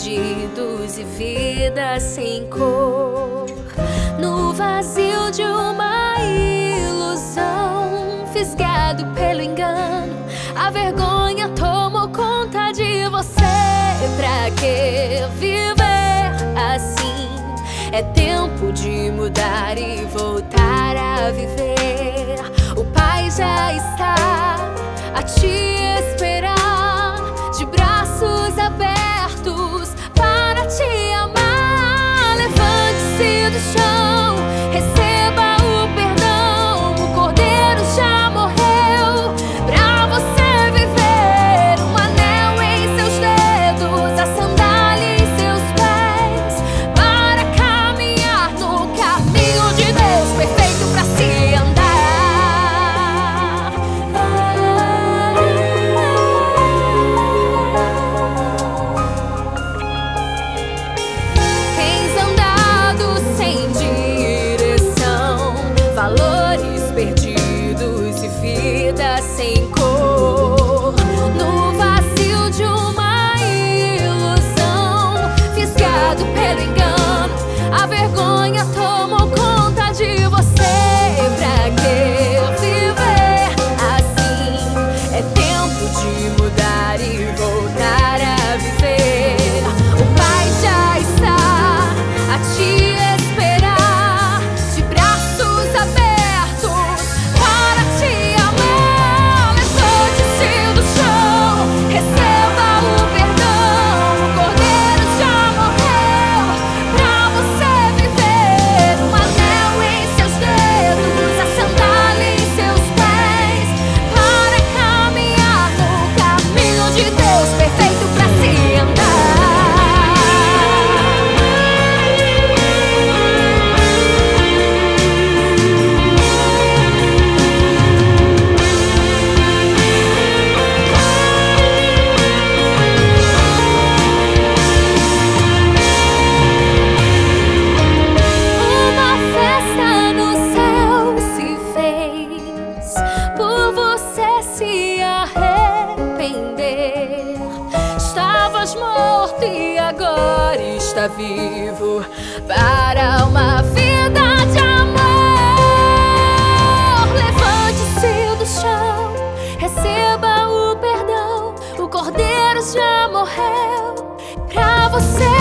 perdidos e vida sem cor. No vazio de uma ilusão, fisgado pelo engano, a vergonha tomou conta de você. Pra que viver assim? É tempo de mudar e voltar a viver. O Pai já está a te esperar, de braços abertos para te amar. Levante-se do chão, receba o perdão. O Cordeiro já morreu pra você viver. Um anel em seus dedos, a sandália em seus pés, para caminhar no caminho de Deus, perfeito pra se andar. Valores perdidos e vida sem cor. No vazio de uma ilusão, fisgado pelo engano, a vergonha tomou conta de você. Pra que viver assim? É tempo de mudar e voltar a viver. O Pai já está a te esperar, de braços abertos para te amar. Levante-se do chão, receba o perdão. O Cordeiro já morreu pra você viver. Um anel em seus dedos, a sandália em seus pés, para caminhar no caminho de Deus, perfeito pra se andar. Uma festa no céu se fez por você se arrepender. Estavas morto e agora está vivo para uma vida de amor. Levante-se do chão, receba o perdão. O Cordeiro já morreu pra você